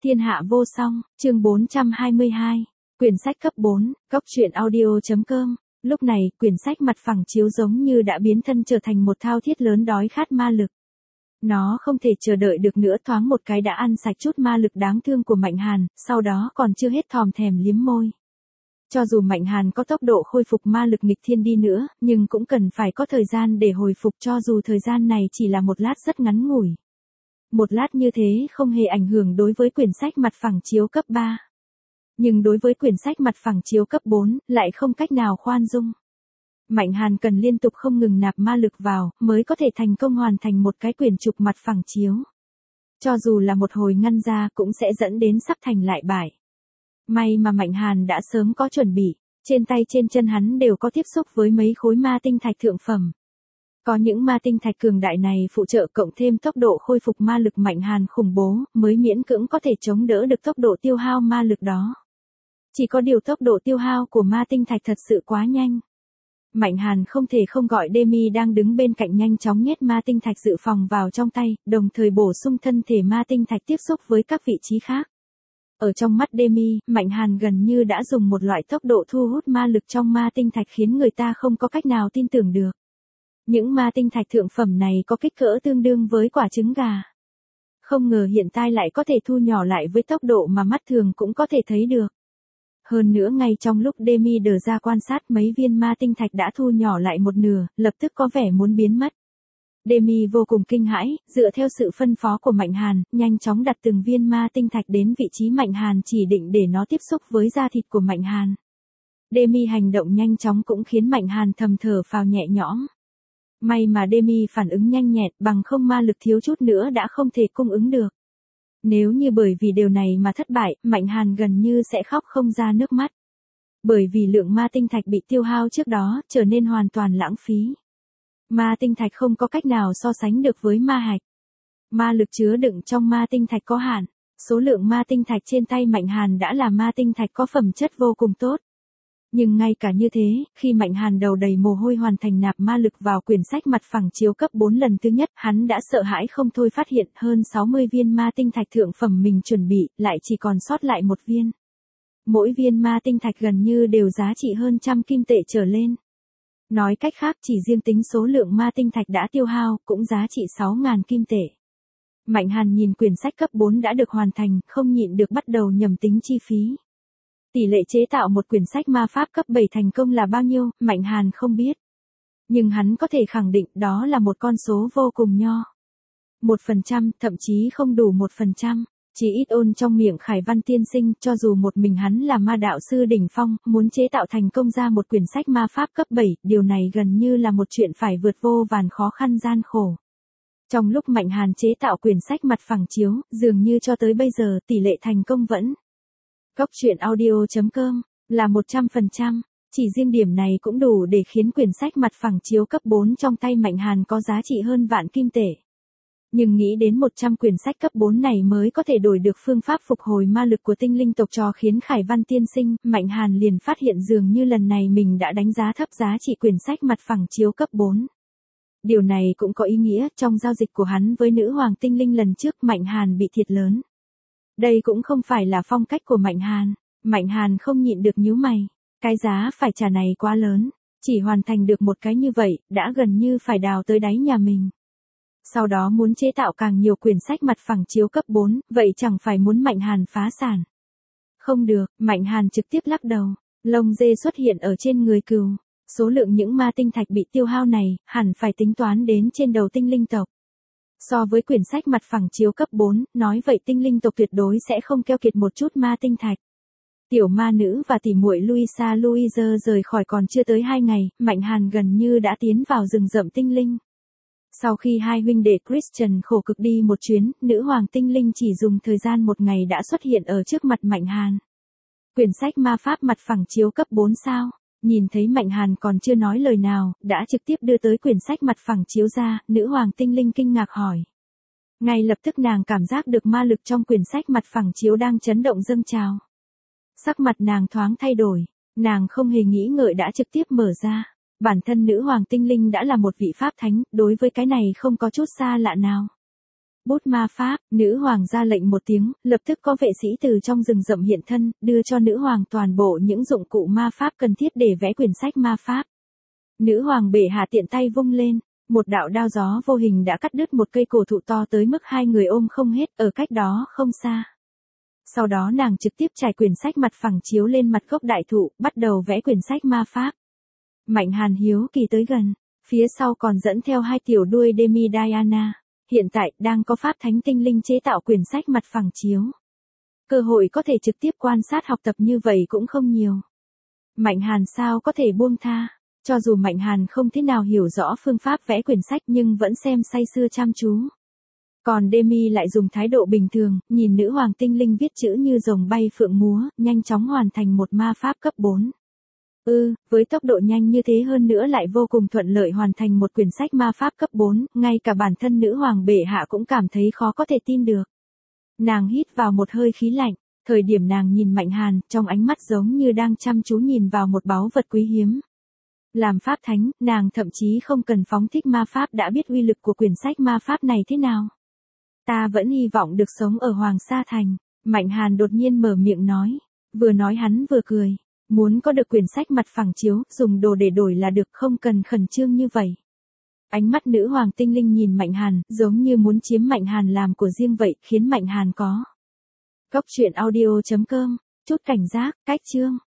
Thiên hạ vô song, chương 422, quyển sách cấp 4, Cốc truyện audio.com. Lúc này, quyển sách mặt phẳng chiếu giống như đã biến thân trở thành một thao thiết lớn đói khát ma lực. Nó không thể chờ đợi được nữa, thoáng một cái đã ăn sạch chút ma lực đáng thương của Mạnh Hàn, sau đó còn chưa hết thòm thèm liếm môi. Cho dù Mạnh Hàn có tốc độ khôi phục ma lực nghịch thiên đi nữa, nhưng cũng cần phải có thời gian để hồi phục, cho dù thời gian này chỉ là một lát rất ngắn ngủi. Một lát như thế không hề ảnh hưởng đối với quyển sách mặt phẳng chiếu cấp 3. Nhưng đối với quyển sách mặt phẳng chiếu cấp 4, lại không cách nào khoan dung. Mạnh Hàn cần liên tục không ngừng nạp ma lực vào, mới có thể thành công hoàn thành một cái quyển trục mặt phẳng chiếu. Cho dù là một hồi ngăn ra cũng sẽ dẫn đến sắp thành lại bại. May mà Mạnh Hàn đã sớm có chuẩn bị, trên tay trên chân hắn đều có tiếp xúc với mấy khối ma tinh thạch thượng phẩm. Có những ma tinh thạch cường đại này phụ trợ, cộng thêm tốc độ khôi phục ma lực Mạnh Hàn khủng bố, mới miễn cưỡng có thể chống đỡ được tốc độ tiêu hao ma lực đó. Chỉ có điều tốc độ tiêu hao của ma tinh thạch thật sự quá nhanh. Mạnh Hàn không thể không gọi Demi đang đứng bên cạnh nhanh chóng nhét ma tinh thạch dự phòng vào trong tay, đồng thời bổ sung thân thể ma tinh thạch tiếp xúc với các vị trí khác. Ở trong mắt Demi, Mạnh Hàn gần như đã dùng một loại tốc độ thu hút ma lực trong ma tinh thạch khiến người ta không có cách nào tin tưởng được. Những ma tinh thạch thượng phẩm này có kích cỡ tương đương với quả trứng gà. Không ngờ hiện tại lại có thể thu nhỏ lại với tốc độ mà mắt thường cũng có thể thấy được. Hơn nữa ngay trong lúc Demi đờ ra quan sát, mấy viên ma tinh thạch đã thu nhỏ lại một nửa, lập tức có vẻ muốn biến mất. Demi vô cùng kinh hãi, dựa theo sự phân phó của Mạnh Hàn, nhanh chóng đặt từng viên ma tinh thạch đến vị trí Mạnh Hàn chỉ định để nó tiếp xúc với da thịt của Mạnh Hàn. Demi hành động nhanh chóng cũng khiến Mạnh Hàn thầm thở phào nhẹ nhõm. May mà Demi phản ứng nhanh nhẹn, bằng không ma lực thiếu chút nữa đã không thể cung ứng được. Nếu như bởi vì điều này mà thất bại, Mạnh Hàn gần như sẽ khóc không ra nước mắt. Bởi vì lượng ma tinh thạch bị tiêu hao trước đó, trở nên hoàn toàn lãng phí. Ma tinh thạch không có cách nào so sánh được với ma hạch. Ma lực chứa đựng trong ma tinh thạch có hạn. Số lượng ma tinh thạch trên tay Mạnh Hàn đã là ma tinh thạch có phẩm chất vô cùng tốt. Nhưng ngay cả như thế, khi Mạnh Hàn đầu đầy mồ hôi hoàn thành nạp ma lực vào quyển sách mặt phẳng chiếu cấp 4 lần thứ nhất, hắn đã sợ hãi không thôi phát hiện hơn 60 viên ma tinh thạch thượng phẩm mình chuẩn bị, lại chỉ còn sót lại một viên. Mỗi viên ma tinh thạch gần như đều giá trị hơn 100 kim tệ trở lên. Nói cách khác, chỉ riêng tính số lượng ma tinh thạch đã tiêu hao, cũng giá trị 6.000 kim tệ. Mạnh Hàn nhìn quyển sách cấp 4 đã được hoàn thành, không nhịn được bắt đầu nhầm tính chi phí. Tỷ lệ chế tạo một quyển sách ma pháp cấp 7 thành công là bao nhiêu, Mạnh Hàn không biết. Nhưng hắn có thể khẳng định đó là một con số vô cùng nho. 1%, thậm chí không đủ 1%. Chỉ ít ôn trong miệng Khải Văn tiên sinh, cho dù một mình hắn là ma đạo sư đỉnh phong, muốn chế tạo thành công ra một quyển sách ma pháp cấp 7, điều này gần như là một chuyện phải vượt vô vàn khó khăn gian khổ. Trong lúc Mạnh Hàn chế tạo quyển sách mặt phẳng chiếu, dường như cho tới bây giờ tỷ lệ thành công vẫn Cốc truyện audio.com là 100%, chỉ riêng điểm này cũng đủ để khiến quyển sách mặt phẳng chiếu cấp 4 trong tay Mạnh Hàn có giá trị hơn vạn kim tệ. Nhưng nghĩ đến 100 quyển sách cấp 4 này mới có thể đổi được phương pháp phục hồi ma lực của tinh linh tộc trò khiến Khải Văn tiên sinh, Mạnh Hàn liền phát hiện dường như lần này mình đã đánh giá thấp giá trị quyển sách mặt phẳng chiếu cấp 4. Điều này cũng có ý nghĩa, trong giao dịch của hắn với nữ hoàng tinh linh lần trước Mạnh Hàn bị thiệt lớn. Đây cũng không phải là phong cách của Mạnh Hàn. Mạnh Hàn không nhịn được nhíu mày. Cái giá phải trả này quá lớn. Chỉ hoàn thành được một cái như vậy, đã gần như phải đào tới đáy nhà mình. Sau đó muốn chế tạo càng nhiều quyển sách mặt phẳng chiếu cấp 4, vậy chẳng phải muốn Mạnh Hàn phá sản. Không được, Mạnh Hàn trực tiếp lắc đầu. Lông dê xuất hiện ở trên người cừu. Số lượng những ma tinh thạch bị tiêu hao này, hẳn phải tính toán đến trên đầu tinh linh tộc. So với quyển sách mặt phẳng chiếu cấp 4, nói vậy tinh linh tộc tuyệt đối sẽ không keo kiệt một chút ma tinh thạch. Tiểu ma nữ và tỷ muội Louisa rời khỏi còn chưa tới 2 ngày, Mạnh Hàn gần như đã tiến vào rừng rậm tinh linh. Sau khi hai huynh đệ Christian khổ cực đi một chuyến, nữ hoàng tinh linh chỉ dùng thời gian một ngày đã xuất hiện ở trước mặt Mạnh Hàn. Quyển sách ma pháp mặt phẳng chiếu cấp 4 sao? Nhìn thấy Mạnh Hàn còn chưa nói lời nào, đã trực tiếp đưa tới quyển sách mặt phẳng chiếu ra, nữ hoàng tinh linh kinh ngạc hỏi. Ngay lập tức nàng cảm giác được ma lực trong quyển sách mặt phẳng chiếu đang chấn động dâng trào. Sắc mặt nàng thoáng thay đổi, nàng không hề nghĩ ngợi đã trực tiếp mở ra. Bản thân nữ hoàng tinh linh đã là một vị pháp thánh, đối với cái này không có chút xa lạ nào. Bút ma pháp, nữ hoàng ra lệnh một tiếng, lập tức có vệ sĩ từ trong rừng rậm hiện thân, đưa cho nữ hoàng toàn bộ những dụng cụ ma pháp cần thiết để vẽ quyển sách ma pháp. Nữ hoàng bệ hạ tiện tay vung lên, một đạo đao gió vô hình đã cắt đứt một cây cổ thụ to tới mức hai người ôm không hết ở cách đó không xa. Sau đó nàng trực tiếp trải quyển sách mặt phẳng chiếu lên mặt gốc đại thụ, bắt đầu vẽ quyển sách ma pháp. Mạnh Hàn hiếu kỳ tới gần, phía sau còn dẫn theo hai tiểu đuôi Demi Diana. Hiện tại, đang có pháp thánh tinh linh chế tạo quyển sách mặt phẳng chiếu. Cơ hội có thể trực tiếp quan sát học tập như vậy cũng không nhiều. Mạnh Hàn sao có thể buông tha, cho dù Mạnh Hàn không thế nào hiểu rõ phương pháp vẽ quyển sách nhưng vẫn xem say sưa chăm chú. Còn Demi lại dùng thái độ bình thường, nhìn nữ hoàng tinh linh viết chữ như rồng bay phượng múa, nhanh chóng hoàn thành một ma pháp cấp 4. Với tốc độ nhanh như thế hơn nữa lại vô cùng thuận lợi hoàn thành một quyển sách ma pháp cấp 4, ngay cả bản thân nữ hoàng bệ hạ cũng cảm thấy khó có thể tin được. Nàng hít vào một hơi khí lạnh, thời điểm nàng nhìn Mạnh Hàn, trong ánh mắt giống như đang chăm chú nhìn vào một báu vật quý hiếm. Làm pháp thánh, nàng thậm chí không cần phóng thích ma pháp đã biết uy lực của quyển sách ma pháp này thế nào. Ta vẫn hy vọng được sống ở Hoàng Sa Thành, Mạnh Hàn đột nhiên mở miệng nói. Vừa nói hắn vừa cười. Muốn có được quyển sách mặt phẳng chiếu, dùng đồ để đổi là được, không cần khẩn trương như vậy. Ánh mắt nữ hoàng tinh linh nhìn Mạnh Hàn, giống như muốn chiếm Mạnh Hàn làm của riêng vậy, khiến Mạnh Hàn có. Góc truyện audio.com, chút cảnh giác, cách chương.